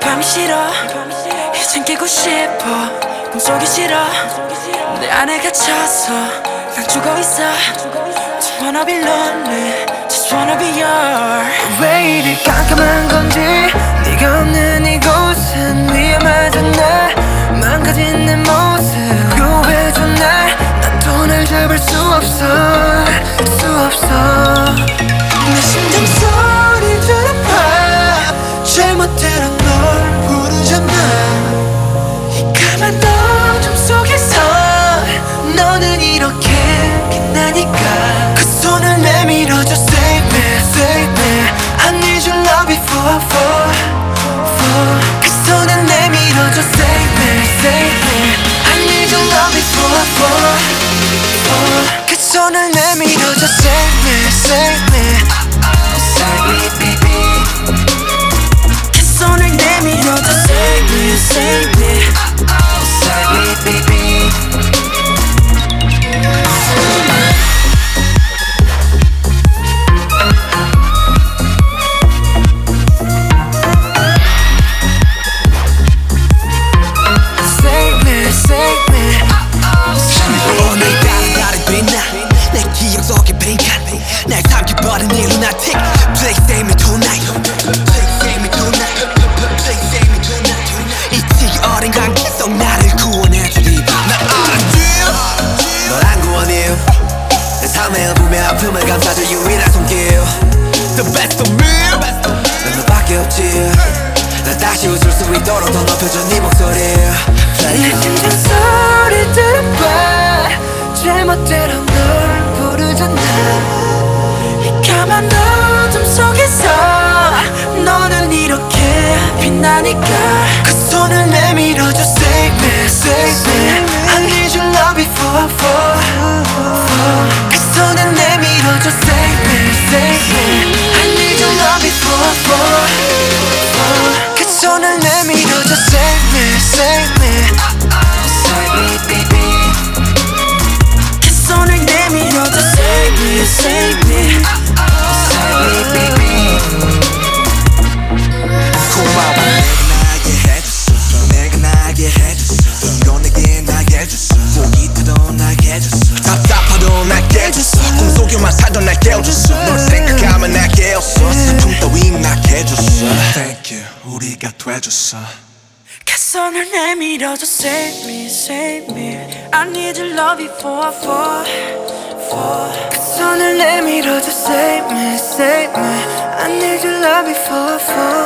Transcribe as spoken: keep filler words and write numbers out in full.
밤이 싫어 이젠 깨고 싶어 꿈속이 싫어 내 안에 갇혀서 난 죽어있어 Just wanna be lonely Just wanna be yours 왜 이리 깜깜한 건지 네가 없는 이곳은 위험하잖아 망가진 내 모습 구해줘 날 난 또 날 잡을 수 없어 수 없어 내 심장 소리 들어봐 잘못대로 널 부르잖아 이 까만 어둠 속에서 너는 이렇게 빛나니까 그 손을 내밀어줘 Save me, save me I need your love before, for, for 그 손을 내밀어줘 Save me, save me I need your love before, for, for 그 손을 내밀어줘 Save me, save me Save me, baby 그 손을 내밀어줘 Save me, save me Save me, baby 날 삼켜버린 이 lunatic Please save me tonight Please save me tonight Please save me tonight 이 지기 어린 관계 속 나를 구원해주리 난 알았지 널 안 구원해 내 삶의 어둠의 아픔을 감싸줄 유일한 손길 The best of me 난 너밖에 없지 날 다시 웃을 수 있도록 더 높여줘 네 목소리 내 심장 소리 들어봐 제멋대로 널 부르잖아 까만 어둠 속에서 너는 이렇게 빛나니까 그 손을 내밀어줘 Save me, save me I need your love before, for, for 그 손을 내밀어줘 Save me, save me I need your love before, for, for 그 손을 내밀어줘 Save me, save me Save me, baby 그 손을 내밀어줘 Save me, save me 고마워 내가 나게 해줬어 내가 나게 해줬어 넌 내게 나게 해줬어 꼭 이태도 나게 해줬어 답답하도 나게 해줬어 꿈속에만 살던 날 깨워줬어 널 생각하면 날 깨웠어 슬픔 따윈 나게 해줬어 Thank you 우리가 돼줬어 그 손을 내밀어줘 Save me, save me I need your love before, for, for 그 손을 내밀어줘 Save me, save me I need your love before, for